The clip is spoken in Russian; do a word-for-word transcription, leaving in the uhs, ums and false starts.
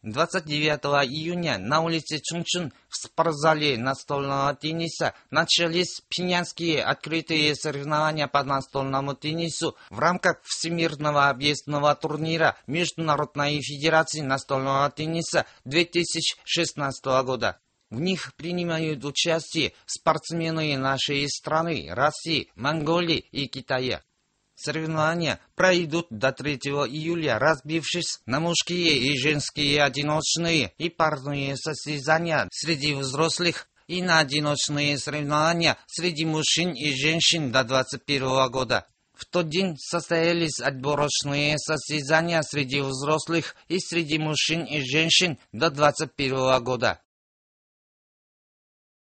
двадцать девятого июня на улице Чунчун в спортзале настольного тенниса начались пхеньянские открытые соревнования по настольному теннису в рамках Всемирного объездного турнира Международной федерации настольного тенниса две тысячи шестнадцатого года. В них принимают участие спортсмены нашей страны, России, Монголии и Китая. Соревнования пройдут до третьего июля, разбившись на мужские и женские одиночные и парные состязания среди взрослых и на одиночные соревнования среди мужчин и женщин до двадцать первого года. В тот день состоялись отборочные состязания среди взрослых и среди мужчин и женщин до двадцать первого года.